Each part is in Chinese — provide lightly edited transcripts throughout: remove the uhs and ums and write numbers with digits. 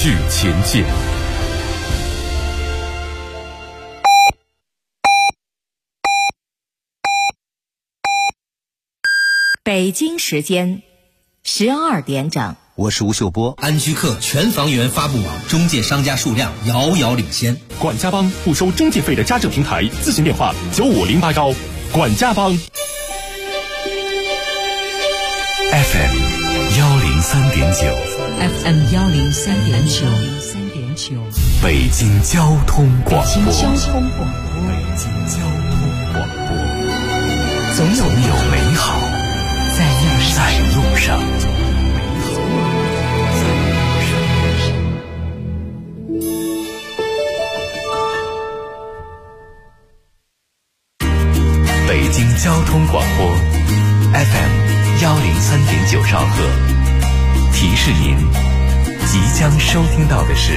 续前进。 北京时间12点整， 我是吴秀波。 安居客全房源发布网中介商家数量遥遥领先。 管家帮不收中介费的家政平台，咨询电话95081。管家帮 FM 103.9， 北京交通广播，总有美好在路上。北京交通广播 FM 103.9兆赫，提示您即将收听到的是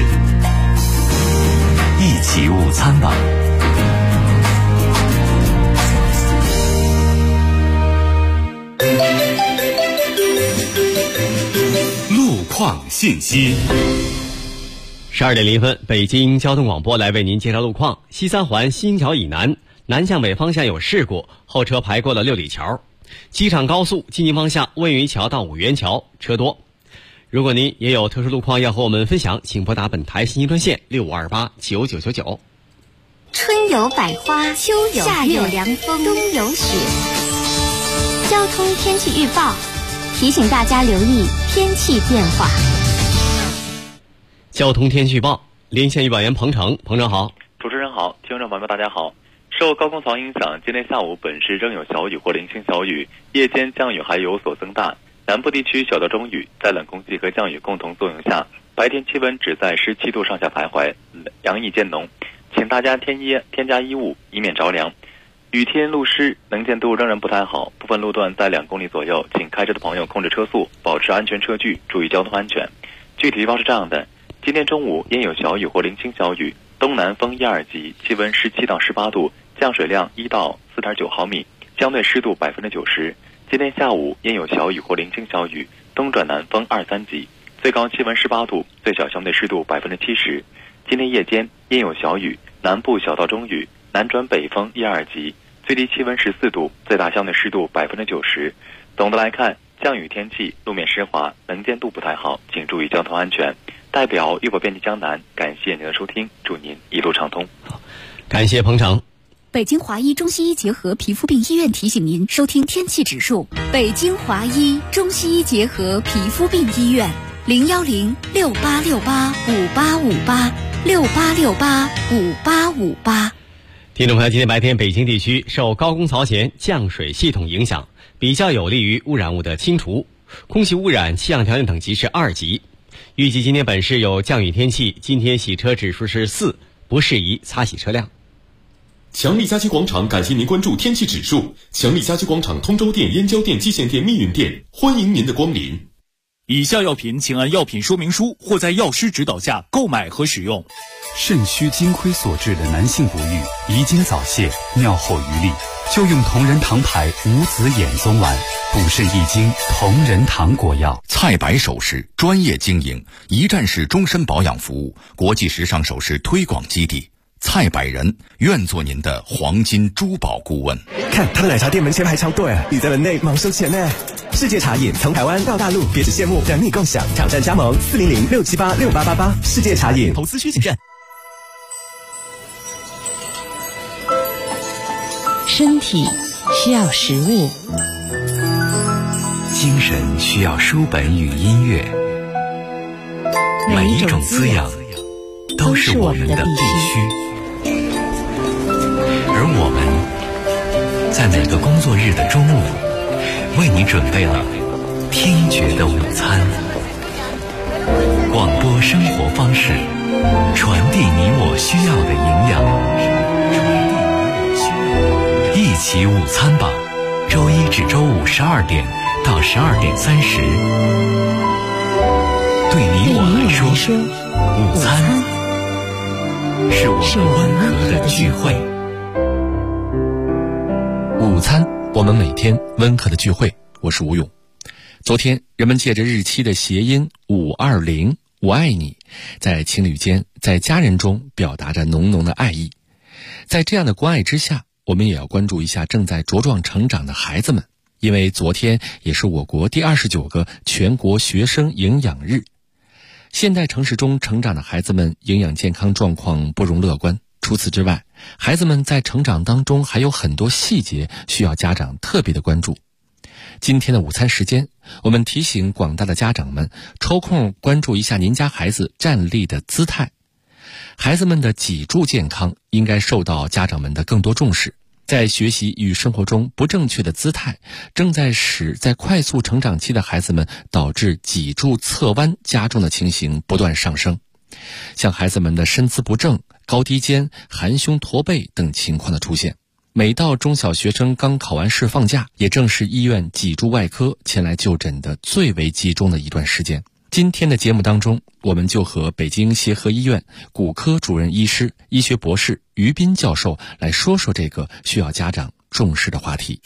一起午餐吧。路况信息。 12点0分，北京交通广播来为您介绍路况。西三环新桥以南南向北方向有事故，后车排过了六里桥。机场高速进京方向温榆桥到五元桥车多。如果您也有特殊路况要和我们分享，请拨打本台信息专线65289999。 春有百花，秋有夏有凉风，冬有雪。交通天气预报提醒大家留意天气变化。 交通天气预报，连线预报员彭程，彭程好。 主持人好，听众朋友们大家好。受高空槽影响，今天下午本市仍有小雨或零星小雨，夜间降雨还有所增大。南部地区小到中雨，在冷空气和降雨共同作用下，白天气温只在17度上下徘徊，凉意渐浓，请大家添加衣物，以免着凉。雨天路湿，能见度仍然不太好，部分路段在2公里左右，请开车的朋友控制车速，保持安全车距，注意交通安全。具体预报是这样的：今天中午阴有小雨或零星小雨，东南风1、2级，气温17到18度，降水量1到4.9毫米，相对湿度90%。今天下午阴有小雨或零星小雨，东转南风2、3级，最高气温18度，最小相对湿度70%。今天夜间阴有小雨，南部小到中雨，南转北风1、2级，最低气温14度，最大相对湿度90%。总的来看，降雨天气，路面湿滑，能见度不太好，请注意交通安全。代表预报编辑江南，感谢您的收听，祝您一路畅通。 感谢彭程。 北京华医中西医结合皮肤病医院提醒您收听天气指数。北京华医中西医结合皮肤病医院，01068685858，68685858。 听众朋友，今天白天北京地区受高空槽前降水系统影响，比较有利于污染物的清除，空气污染气象条件等级是2级。预计今天本市有降雨天气，今天洗车指数是4，不适宜擦洗车辆。 强力家居广场感谢您关注天气指数。强力家居广场通州店、燕郊店、蓟县店、密云店，欢迎您的光临。 以下药品请按药品说明书或在药师指导下购买和使用。 肾虚精亏所致的男性不育、遗精早泄、尿后余力，就用同仁堂牌无子衍宗丸，补肾益精，同仁堂果药。 蔡白首饰专业经营，一站式终身保养服务，国际时尚首饰推广基地。蔡百人愿做您的黄金珠宝顾问。 看他的奶茶店门前排长队，你在门内忙收钱呢。世界茶饮从台湾到大陆，别只羡慕，等你共享。挑战加盟400-678-6888。世界茶饮， 投资需谨慎。 身体需要食物， 精神需要书本与音乐，每一种滋养都是我们的必须。而我们在每个工作日的中午，为你准备了听觉的午餐。广播生活方式，传递你我需要的营养。一起午餐吧，周一至周五12点到12点30。对你我来说，午餐是我们温和的聚会。 午餐，我们每天温和的聚会。我是吴勇。昨天，人们借着日期的谐音520 我爱你，在情侣间，在家人中表达着浓浓的爱意。在这样的关爱之下，我们也要关注一下正在茁壮成长的孩子们，因为昨天也是我国第29个全国学生营养日。现代城市中成长的孩子们营养健康状况不容乐观。除此之外，孩子们在成长当中还有很多细节需要家长特别的关注。今天的午餐时间，我们提醒广大的家长们抽空关注一下您家孩子站立的姿态。孩子们的脊柱健康应该受到家长们的更多重视。在学习与生活中不正确的姿态，正在使在快速成长期的孩子们导致脊柱侧弯加重的情形不断上升。像孩子们的身姿不正、高低肩、含胸驼背等情况的出现。每到中小学生刚考完试放假，也正是医院脊柱外科前来就诊的最为集中的一段时间。今天的节目当中，我们就和北京协和医院骨科主任医师、医学博士于斌教授来说说这个需要家长重视的话题。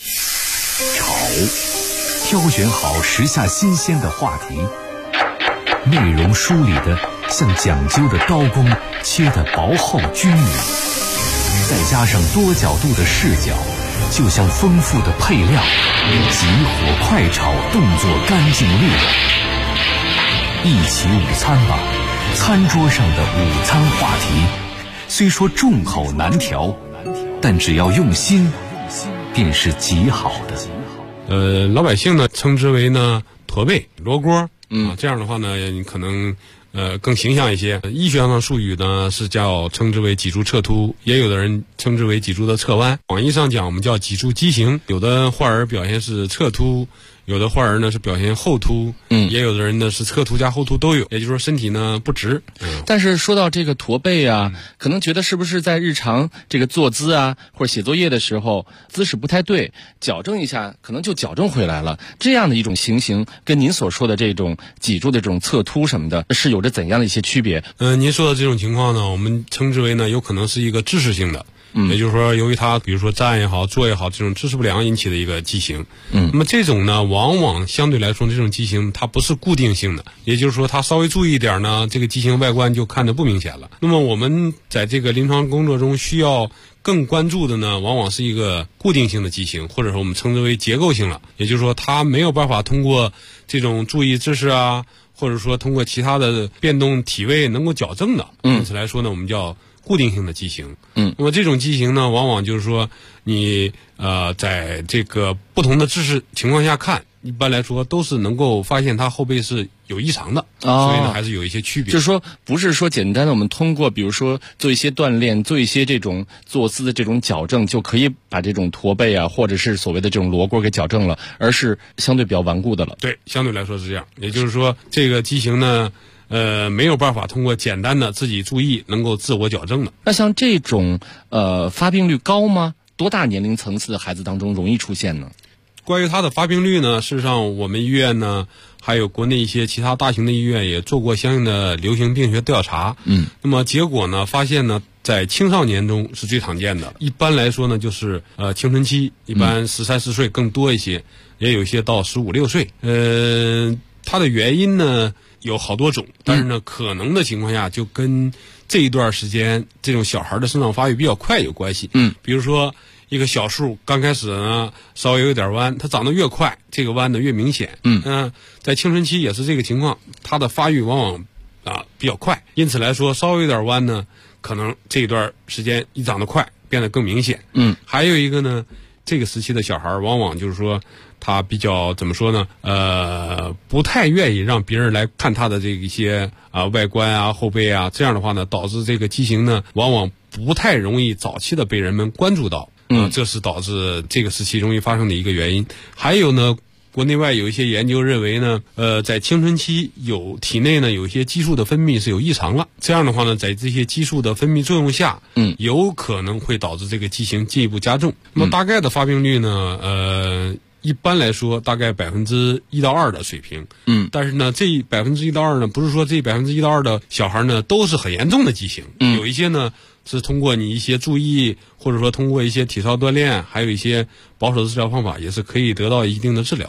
挑选好时下新鲜的话题，内容梳理的像讲究的刀工，切得薄厚均匀，再加上多角度的视角，就像丰富的配料，急火快炒，动作干净利落。一起午餐吧，餐桌上的午餐话题，虽说众口难调，但只要用心，便是极好的。 老百姓呢称之为呢驼背、罗锅，这样的话呢，你可能更形象一些。医学上的术语呢是称之为脊柱侧凸，也有的人称之为脊柱的侧弯。广义上讲，我们叫脊柱畸形。有的患儿表现是侧凸，有的患儿呢是表现后凸，也有的人呢是侧凸加后凸都有，也就是说身体呢不直。 但是说到这个驼背啊，可能觉得是不是在日常这个坐姿啊，或者写作业的时候姿势不太对，矫正一下可能就矫正回来了。这样的一种情形跟您所说的这种脊柱的这种侧凸什么的是有着怎样的一些区别？ 您说的这种情况呢，我们称之为呢有可能是一个姿势性的。也就是说，由于他比如说站也好、坐也好，这种姿势不良引起的一个畸形。那么这种呢，往往相对来说，这种畸形它不是固定性的，也就是说，他稍微注意一点呢，这个畸形外观就看得不明显了。那么我们在这个临床工作中需要更关注的呢，往往是一个固定性的畸形，或者说我们称之为结构性了。也就是说，他没有办法通过这种注意姿势啊，或者说通过其他的变动体位能够矫正的。因此来说呢，我们叫固定性的畸形。那么这种畸形呢，往往就是说你在这个不同的姿势情况下看，一般来说都是能够发现它后背是有异常的，所以呢还是有一些区别。 就是说不是说简单的我们通过比如说做一些锻炼，做一些这种坐姿的这种矫正就可以把这种驼背啊或者是所谓的这种罗锅给矫正了，而是相对比较顽固的了。 对，相对来说是这样。也就是说这个畸形呢没有办法通过简单的自己注意能够自我矫正的。 那像这种发病率高吗？多大年龄层次的孩子当中容易出现呢？ 关于它的发病率呢，事实上我们医院呢还有国内一些其他大型的医院也做过相应的流行病学调查。那么结果呢发现呢，在青少年中是最常见的。一般来说呢就是青春期，一般13、14岁更多一些，也有一些到15、16岁。它的原因呢有好多种，但是呢可能的情况下就跟这一段时间这种小孩的生长发育比较快有关系。比如说一个小树刚开始呢稍微有点弯，它长得越快，这个弯的越明显。在青春期也是这个情况，它的发育往往比较快，因此来说稍微有点弯呢，可能这一段时间一长得快，变得更明显。还有一个呢，这个时期的小孩往往就是说他比较怎么说呢？不太愿意让别人来看他的这一些外观啊、后背啊，这样的话呢，导致这个畸形呢，往往不太容易早期的被人们关注到。这是导致这个时期容易发生的一个原因。还有呢，国内外有一些研究认为呢，在青春期体内呢有一些激素的分泌是有异常了，这样的话呢，在这些激素的分泌作用下，有可能会导致这个畸形进一步加重。那么大概的发病率呢，一般来说大概1%到2%的水平。但是呢，这1%到2%呢，不是说这1%到2%的小孩呢都是很严重的畸形。有一些呢是通过你一些注意，或者说通过一些体操锻炼，还有一些保守的治疗方法，也是可以得到一定的治疗的。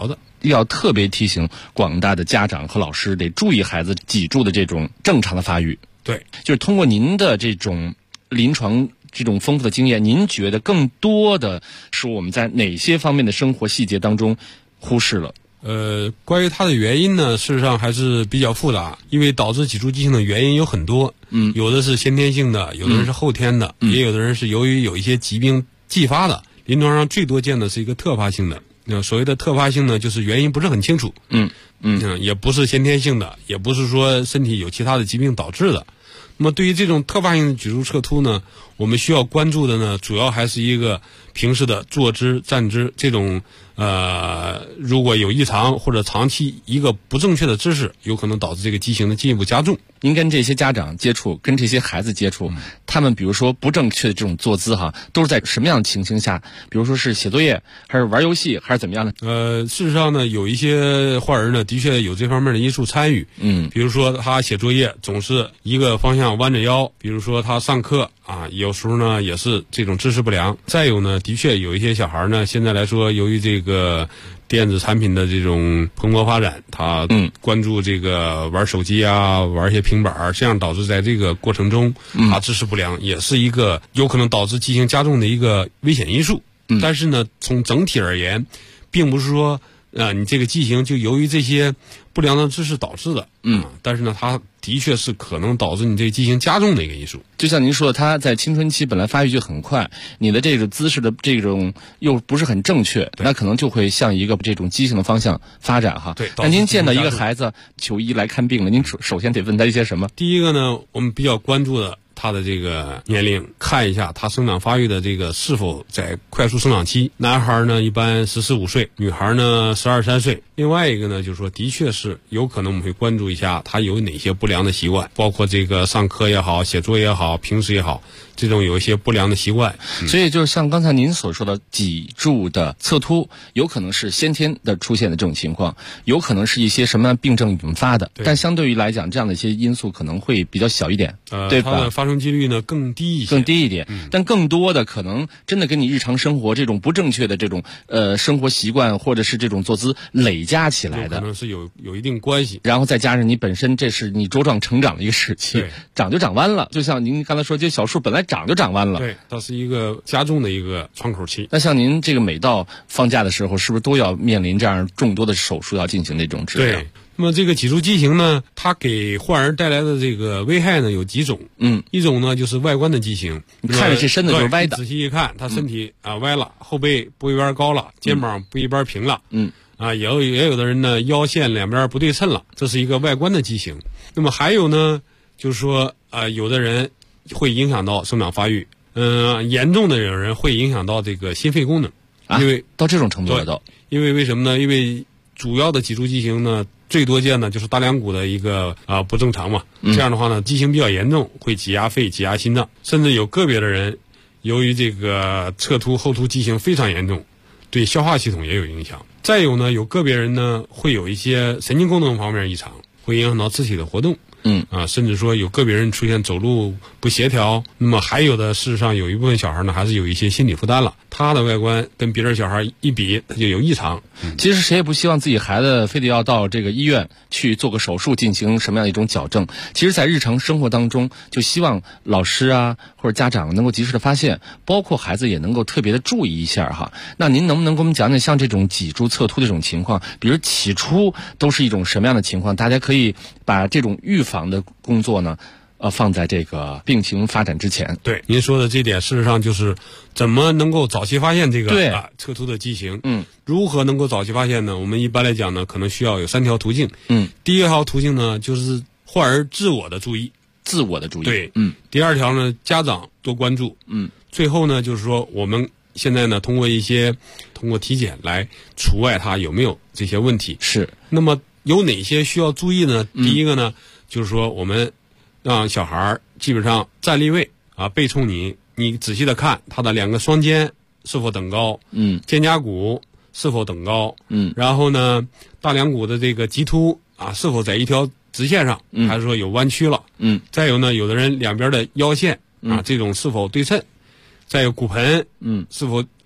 要特别提醒广大的家长和老师得注意孩子脊柱的这种正常的发育。 对， 就是通过您的这种临床这种丰富的经验，您觉得更多的是我们在哪些方面的生活细节当中忽视了？ 关于它的原因呢，事实上还是比较复杂，因为导致脊柱畸形的原因有很多，有的是先天性的，有的人是后天的，也有的人是由于有一些疾病继发的。临床上最多见的是一个特发性的，所谓的特发性呢，就是原因不是很清楚，也不是先天性的，也不是说身体有其他的疾病导致的。那么对于这种特发性的脊柱侧凸呢，我们需要关注的呢，主要还是一个平时的坐姿、站姿这种如果有异常或者长期一个不正确的姿势，有可能导致这个畸形的进一步加重。 您跟这些家长接触，跟这些孩子接触，他们比如说不正确的这种坐姿都是在什么样的情形下？比如说是写作业，还是玩游戏，还是怎么样呢？ 事实上呢，有一些患儿呢，的确有这方面的因素参与。比如说他写作业总是一个方向弯着腰，比如说他上课有时候呢也是这种姿势不良。再有呢，的确有一些小孩呢，现在来说，由于这个电子产品的这种蓬勃发展，他关注这个玩手机玩一些平板，这样导致在这个过程中姿势不良，也是一个有可能导致畸形加重的一个危险因素。但是呢，从整体而言，并不是说你这个畸形就由于这些不良的姿势导致的，但是呢，它的确是可能导致你这个畸形加重的一个因素。 就像您说的，他在青春期本来发育就很快，你的这个姿势的这种又不是很正确，那可能就会向一个这种畸形的方向发展对。 那您见到一个孩子求医来看病了，您首先得问他一些什么？ 第一个呢，我们比较关注的他的这个年龄，看一下他生长发育的这个是否在快速生长期。男孩呢一般14、15岁，女孩呢12、13岁。另外一个呢，就是说的确是有可能我们会关注一下他有哪些不良的习惯，包括这个上课也好，写作业也好，平时也好，这种有一些不良的习惯。 所以就是像刚才您所说的脊柱的侧凸，有可能是先天的出现的这种情况，有可能是一些什么样病症引发的，但相对于来讲，这样的一些因素可能会比较小一点，对吧？ 它的发生几率呢更低一些， 更低一点。但更多的可能真的跟你日常生活这种不正确的这种生活习惯或者是这种坐姿累加起来的， 可能是有一定关系。 然后再加上你本身这是你茁壮成长的一个时期，长就长弯了。就像您刚才说，这小树本来长就长弯了， 对，它是一个加重的一个窗口期。 那像您这个每到放假的时候，是不是都要面临这样众多的手术要进行这种治疗？ 对。那么这个脊柱畸形呢，它给患儿带来的这个危害呢有几种。一种呢就是外观的畸形， 你看着这身子就是歪的， 仔细一看，他身体歪了，后背不一边高了，肩膀不一边平了。也有的人呢腰线两边不对称了，这是一个外观的畸形。那么还有呢，就是说有的人会影响到生长发育，严重的有人会影响到这个心肺功能，因为到这种程度了都。 因为为什么呢？因为主要的脊柱畸形呢，最多见呢就是大梁骨的一个不正常嘛。这样的话呢，畸形比较严重，会挤压肺、挤压心脏，甚至有个别的人由于这个侧凸、后凸畸形非常严重，对消化系统也有影响。再有呢，有个别人呢会有一些神经功能方面异常，会影响到肢体的活动。甚至说有个别人出现走路不协调，那么还有的事实上有一部分小孩呢还是有一些心理负担了，他的外观跟别人小孩一比，他就有异常。 其实谁也不希望自己孩子非得要到这个医院去做个手术进行什么样的一种矫正。其实在日常生活当中，就希望老师或者家长能够及时的发现，包括孩子也能够特别的注意一下那您能不能给我们讲讲像这种脊柱侧凸这种情况，比如起初都是一种什么样的情况？大家可以把这种预防的工作呢放在这个病情发展之前。 对，您说的这点事实上就是怎么能够早期发现这个侧凸的畸形。如何能够早期发现呢？我们一般来讲呢，可能需要有3条途径。第一条途径呢，就是患儿自我的注意。对。第二条呢，家长多关注。最后呢，就是说我们现在呢，通过体检来除外他有没有这些问题。 是。 那么有哪些需要注意呢？第一个呢，就是说我们让小孩基本上站立位背冲你仔细的看他的2个双肩是否等高，肩胛骨是否等高，然后呢大梁骨的这个棘突是否在一条直线上，还是说有弯曲了，再有呢有的人两边的腰线这种是否对称，再有骨盆是否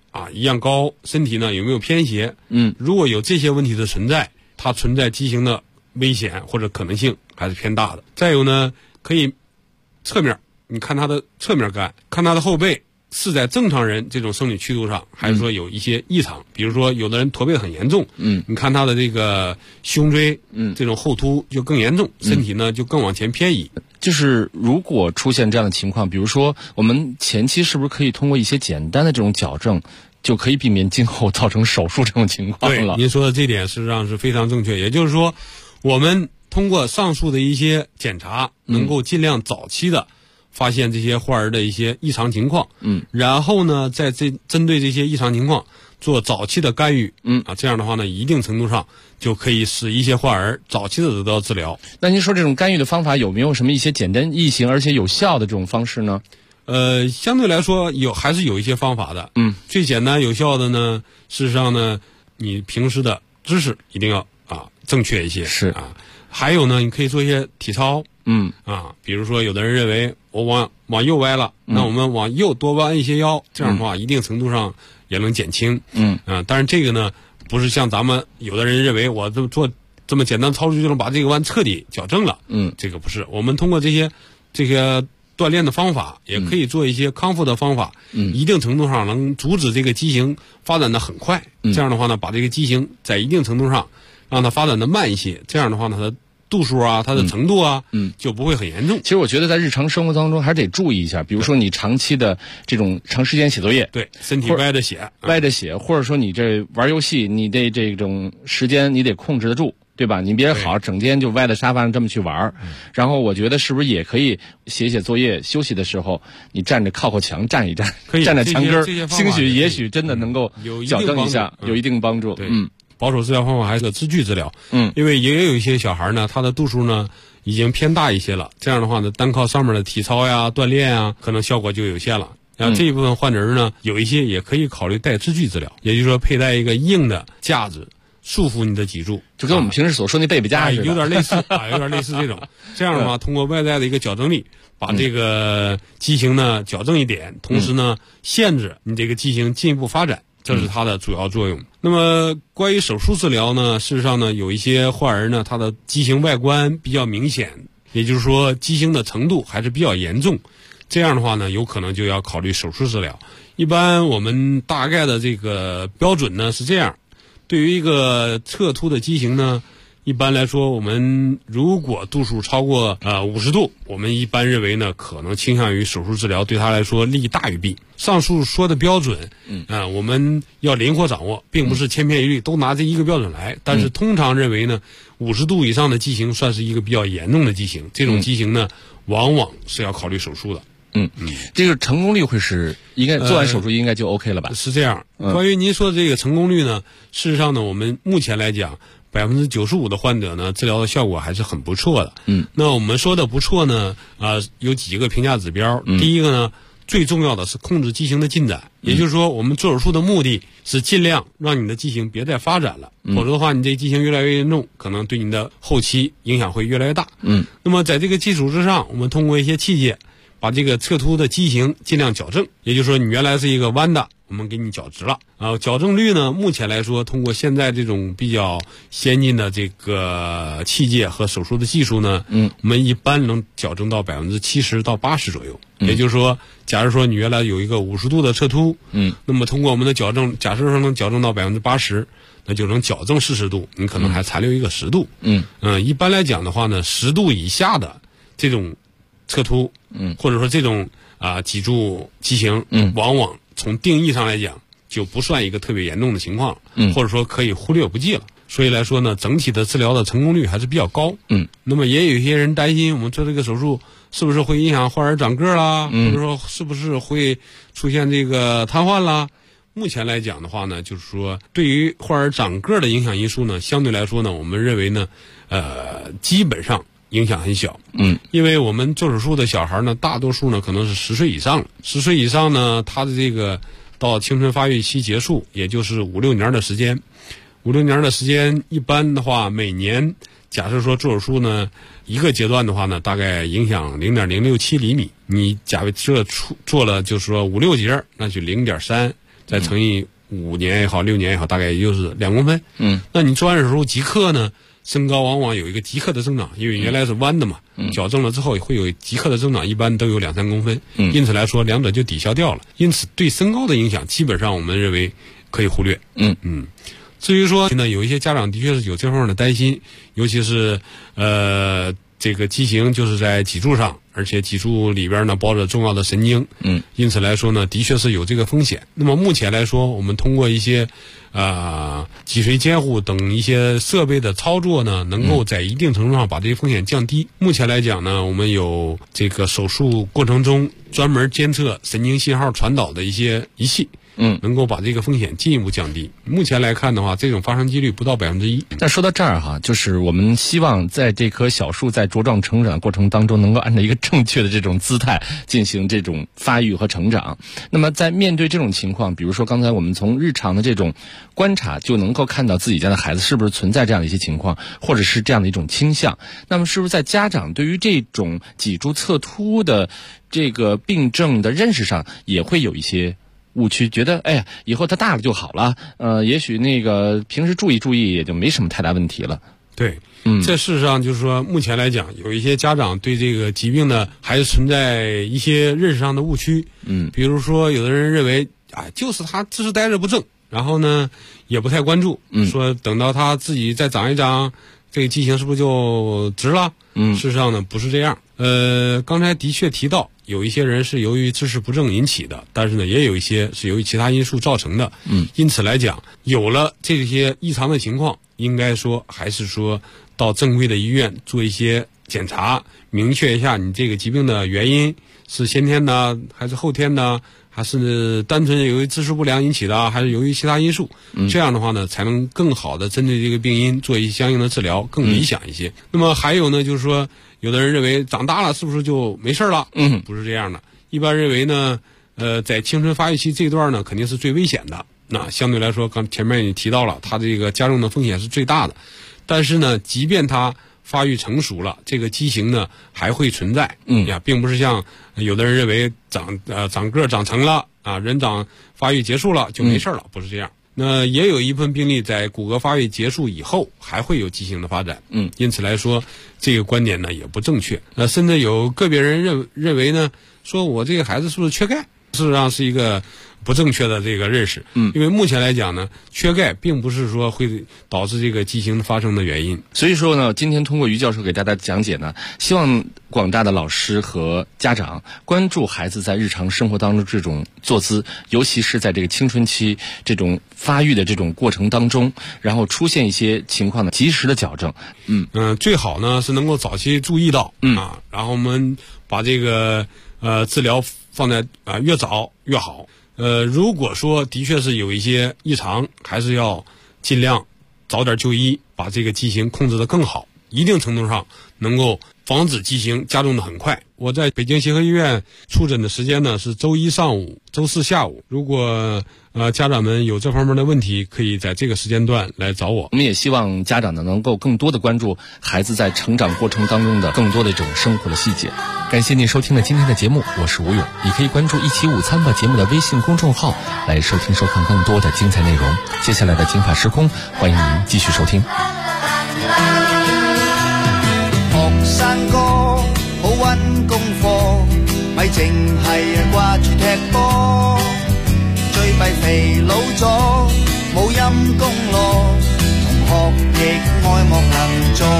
一样高，身体呢有没有偏斜，如果有这些问题的存在，它存在畸形的危险或者可能性还是偏大的。再有呢，可以侧面，你看他的侧面干，看他的后背是在正常人这种生理曲度上，还是说有一些异常，比如说有的人驼背很严重，你看他的这个胸椎，这种后凸就更严重，身体呢就更往前偏移。 就是如果出现这样的情况，比如说我们前期是不是可以通过一些简单的这种矫正，就可以避免今后造成手术这种情况了？ 对，您说的这点实际上是非常正确。也就是说，我们通过上述的一些检查，能够尽量早期的发现这些患儿的一些异常情况，然后呢，在针对这些异常情况做早期的干预，这样的话呢，一定程度上就可以使一些患儿早期的得到治疗。 那您说这种干预的方法有没有什么一些简单易行而且有效的这种方式呢？ 相对来说还是有一些方法的。最简单有效的呢，事实上呢，你平时的知识一定要正确一些。 是还有呢，你可以做一些体操。比如说有的人认为我往右歪了，那我们往右多弯一些腰，这样的话一定程度上也能减轻。当然这个呢，不是像咱们有的人认为我做这么简单操作就能把这个弯彻底矫正了。这个不是，我们通过这些锻炼的方法，也可以做一些康复的方法，一定程度上能阻止这个畸形发展的很快。这样的话呢，把这个畸形在一定程度上让它发展的慢一些，这样的话呢，它的度数它的程度就不会很严重。 其实我觉得在日常生活当中还是得注意一下，比如说你长期的这种长时间写作业， 对，身体歪着写， 或者说你这玩游戏，你得这种时间你得控制得住，对吧？你别好整天就歪在沙发上这么去玩。然后我觉得是不是也可以写作业，休息的时候你站着靠墙站一站，站在墙根，也许真的能够矫正一下，有一定帮助。 保守治疗方法还是支具治疗，因为也有一些小孩呢，他的度数呢已经偏大一些了，这样的话呢，单靠上面的体操呀、锻炼啊，可能效果就有限了。然后这一部分患者呢，有一些也可以考虑带支具治疗，也就是说佩戴一个硬的架子束缚你的脊柱， 就跟我们平时所说那贝贝架似的， 有点类似有点类似这种。这样的话，通过外在的一个矫正力，把这个畸形呢矫正一点，同时呢限制你这个畸形进一步发展。这是它的主要作用。那么关于手术治疗呢，事实上呢，有一些患儿呢，他的畸形外观比较明显，也就是说畸形的程度还是比较严重，这样的话呢，有可能就要考虑手术治疗。一般我们大概的这个标准呢是这样，对于一个侧凸的畸形呢，一般来说，我们如果度数超过50度，我们一般认为呢，可能倾向于手术治疗，对他来说利大于弊。上述说的标准，我们要灵活掌握，并不是千篇一律都拿这一个标准来。但是通常认为呢，50度以上的畸形算是一个比较严重的畸形，这种畸形呢，往往是要考虑手术的。 这个成功率会是应该做完手术应该就 OK 了吧？ 是这样。关于您说的这个成功率呢，事实上呢，我们目前来讲，95%的患者呢，治疗的效果还是很不错的。那我们说的不错呢，有几个评价指标。第一个呢，最重要的是控制畸形的进展，也就是说，我们做手术的目的是尽量让你的畸形别再发展了，否则的话，你这畸形越来越严重，可能对你的后期影响会越来越大。那么在这个基础之上，我们通过一些器械，把这个侧凸的畸形尽量矫正，也就是说，你原来是一个弯的，我们给你矫直了。矫正率呢，目前来说，通过现在这种比较先进的这个器械和手术的技术呢，我们一般能矫正到70%到80%左右。也就是说，假如说你原来有一个50度的侧凸，那么通过我们的矫正，假设说能矫正到80%，那就能矫正40度，你可能还残留一个10度。一般来讲的话呢，10度以下的这种侧凸，或者说这种脊柱畸形，往往从定义上来讲就不算一个特别严重的情况，或者说可以忽略不计了。所以来说呢，整体的治疗的成功率还是比较高。那么也有一些人担心，我们做这个手术是不是会影响患儿长个啦，或者说是不是会出现这个瘫痪啦？目前来讲的话呢，就是说对于患儿长个的影响因素呢，相对来说呢，我们认为呢，基本上影响很小。因为我们做手术的小孩呢，大多数呢可能是10岁以上了。10岁以上呢，他的这个到青春发育期结束，也就是5-6年的时间。5-6年的时间，一般的话，每年假设说做手术呢，一个阶段的话呢，大概影响0.067厘米。你假设做了就是说5-6节，那就0.3， 再乘以5年也好6年也好，大概也就是2公分。那你做完手术即刻呢，身高往往有一个即刻的增长，因为原来是弯的嘛，矫正了之后会有即刻的增长，一般都有2-3公分。因此来说，两者就抵消掉了。因此对身高的影响，基本上我们认为可以忽略。至于说呢，有一些家长的确是有这方面的担心，尤其是这个畸形就是在脊柱上，而且脊柱里边呢包着重要的神经，因此来说呢，的确是有这个风险。那么目前来说，我们通过一些脊髓监护等一些设备的操作呢，能够在一定程度上把这些风险降低。目前来讲呢，我们有这个手术过程中专门监测神经信号传导的一些仪器。能够把这个风险进一步降低。目前来看的话，这种发生几率不到1%。 那说到这儿哈，就是我们希望在这棵小树在茁壮成长过程当中，能够按照一个正确的这种姿态进行这种发育和成长。那么在面对这种情况，比如说刚才我们从日常的这种观察就能够看到自己家的孩子是不是存在这样的一些情况，或者是这样的一种倾向。那么是不是在家长对于这种脊柱侧凸的这个病症的认识上也会有一些误区，觉得哎呀，以后他大了就好了，也许那个平时注意注意也就没什么太大问题了。 对，这事实上就是说，目前来讲，有一些家长对这个疾病呢，还是存在一些认识上的误区。比如说，有的人认为啊，就是他姿势呆着不正，然后呢，也不太关注，说等到他自己再长一长，这个畸形是不是就直了？事实上呢，不是这样。刚才的确提到，有一些人是由于姿势不正引起的，但是呢，也有一些是由于其他因素造成的。因此来讲，有了这些异常的情况，应该说还是说到正规的医院做一些检查，明确一下你这个疾病的原因是先天的还是后天的，还是单纯由于姿势不良引起的，还是由于其他因素。这样的话呢，才能更好的针对这个病因做一些相应的治疗，更理想一些。那么还有呢，就是说有的人认为长大了是不是就没事了？不是这样的。一般认为呢，在青春发育期这段呢，肯定是最危险的。那相对来说，刚前面也提到了，它这个加重的风险是最大的。但是呢，即便它发育成熟了，这个畸形呢还会存在。并不是像有的人认为长个长成了啊，人长发育结束了就没事了，不是这样。那也有一部分病例在骨骼发育结束以后还会有畸形的发展。因此来说，这个观点呢也不正确。甚至有个别人认为呢，说我这个孩子是不是缺钙？事实上是一个不正确的这个认识。因为目前来讲呢，缺钙并不是说会导致这个畸形发生的原因。 所以说呢，今天通过于教授给大家讲解呢，希望广大的老师和家长关注孩子在日常生活当中这种坐姿，尤其是在这个青春期这种发育的这种过程当中，然后出现一些情况呢，及时的矫正。 最好呢是能够早期注意到。然后我们把这个治疗放在越早越好。如果说的确是有一些异常，还是要尽量早点就医，把这个畸形控制得更好，一定程度上能够防止畸形加重得很快。我在北京协和医院出诊的时间呢是周一上午、周四下午。如果家长们有这方面的问题，可以在这个时间段来找我。 我们也希望家长呢能够更多的关注孩子在成长过程当中的更多的这种生活的细节。感谢您收听了今天的节目，我是吴勇。你可以关注一起午餐吧节目的微信公众号来收听收看更多的精彩内容。接下来的精法时空，欢迎您继续收听。 學生哥好溫功課，咪淨係掛住踢波，最弊肥佬咗冇陰功咯，同學亦愛莫能助。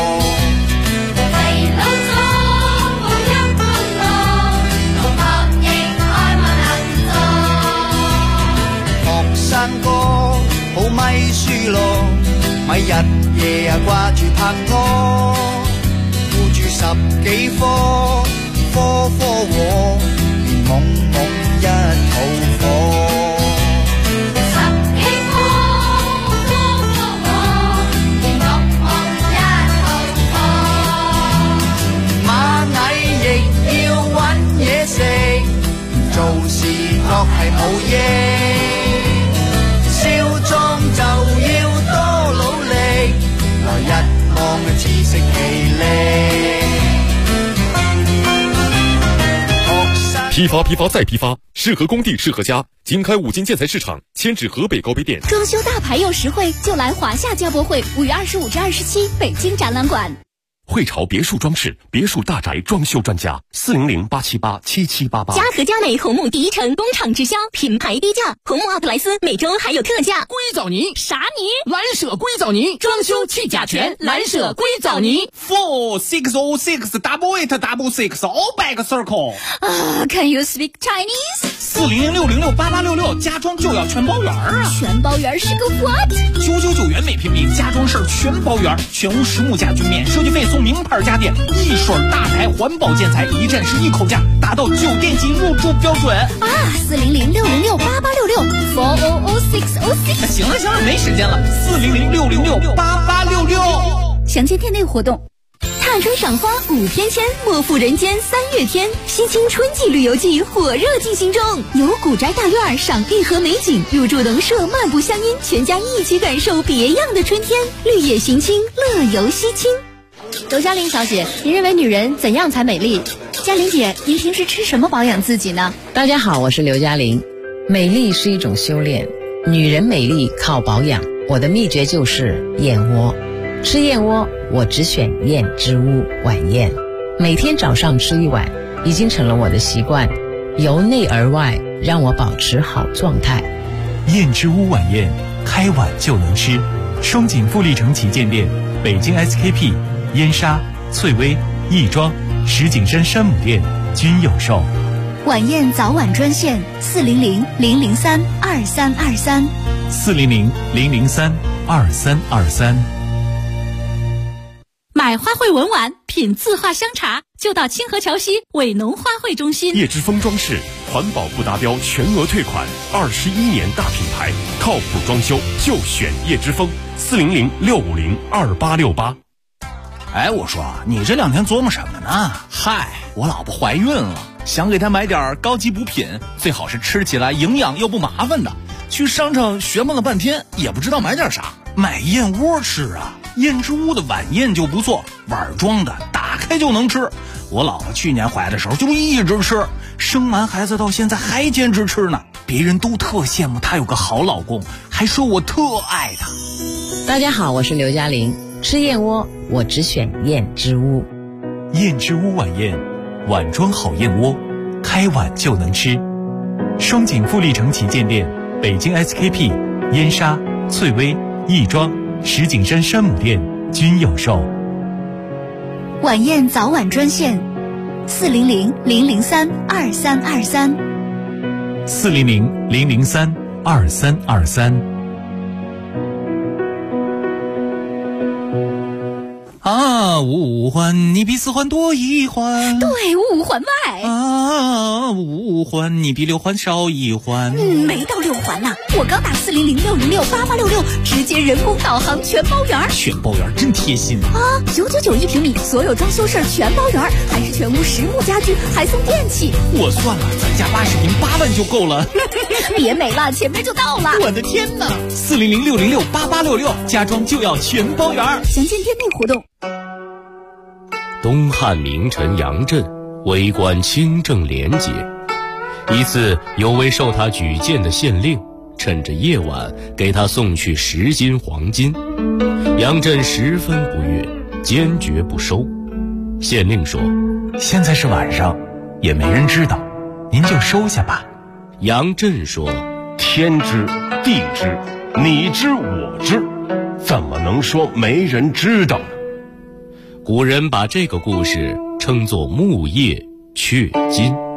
肥佬咗冇陰功咯，同學亦愛莫能助。學生哥好咪輸咯，咪日夜掛住拍拖。10幾科，科科和，連懵懵一肚火。10幾科，科科和，連懵懵一肚火。螞蟻亦要搵嘢食，做事確係冇益。少壯就要多努力，來日望自食其力。 批发再批发，适合工地适合家。经开五金建材市场，迁至河北高碑店。 装修大牌又实惠，就来华夏家博会，5月25至27，北京展览馆。 汇潮别墅装饰，别墅大宅装修专家，400-878-7788。 嘉禾佳美红木第一城工厂直销，品牌低价，红木奥特莱斯每周还有特价。 硅藻泥啥泥？ 蓝舍硅藻泥，装修去甲醛，蓝舍硅藻泥。 460688666 all back circle。 Can you speak Chinese？ 400-606-8866，家装就要全包圆啊！ 全包圆是个 what ？999元每平米，家装事儿全包圆，全屋实木家具免设计费，送名牌家电，一水大牌环保建材，一站式一口价，达到酒店级入住标准啊！400-606-8866 400-606。 行了，没时间了。400-606-8866， 详见店内活动。踏春赏花5天签，莫负人间3月天。西青春季旅游季火热进行中，游古宅大院，赏碧河美景，入住农舍，漫步乡音，全家一起感受别样的春天。绿野行青，乐游西青。 刘嘉玲小姐，您认为女人怎样才美丽？嘉玲姐，您平时吃什么保养自己呢？ 大家好，我是刘嘉玲。美丽是一种修炼，女人美丽靠保养。我的秘诀就是燕窝。吃燕窝，我只选燕之屋晚宴，每天早上吃1碗，已经成了我的习惯，由内而外让我保持好状态。 燕之屋晚宴，开碗就能吃。双井富力城旗舰店、北京 SKP、燕莎、翠微、亦庄、石景山山姆店均有售。 晚宴早晚专线400-003-2323 400-003-2323。 买花卉文玩，品字画香茶，就到清河桥西伟农花卉中心。 叶之峰装饰，环保不达标全额退款，21年大品牌，靠谱装修就选叶之峰。400-650-2868。 哎，我说你这2天琢磨什么呢？嗨，我老婆怀孕了，想给她买点高级补品，最好是吃起来营养又不麻烦的。去商场学问了半天，也不知道买点啥，买燕窝吃啊。燕之屋的晚宴就不错，碗装的，打开就能吃。我老婆去年怀的时候就一直吃，生完孩子到现在还坚持吃呢。别人都特羡慕她有个好老公，还说我特爱她。 大家好，我是刘嘉玲。吃燕窝，我只选燕之屋。 燕之屋晚宴，碗装好燕窝，开碗就能吃。双井富力城旗舰店、北京 SKP、燕莎、翠微、亦庄、石景山山姆店均有售。 晚宴早晚专线400-003-2323 400-003-2323。 五环你比4环多1环， 对，5环外。 5环你比6环少1环。 没到6环呢，我刚打400-606-8866，直接人工导航全包圆。 全包圆真贴心啊！9991平米，所有装修事儿全包圆，还是全屋实木家具，还送电器。 我算了，咱家80平8万就够了。 别美了，前面就到了。 我的天哪！400-606-8866，家装就要全包圆。 详见店内活动。 东汉名臣杨震为官清正廉洁，一次有位受他举荐的县令趁着夜晚给他送去10斤黄金，杨震十分不悦，坚决不收。县令说： 现在是晚上，也没人知道，您就收下吧。 杨震说： 天知地知，你知我知，怎么能说没人知道呢？ 古人把这个故事称作木叶雀金。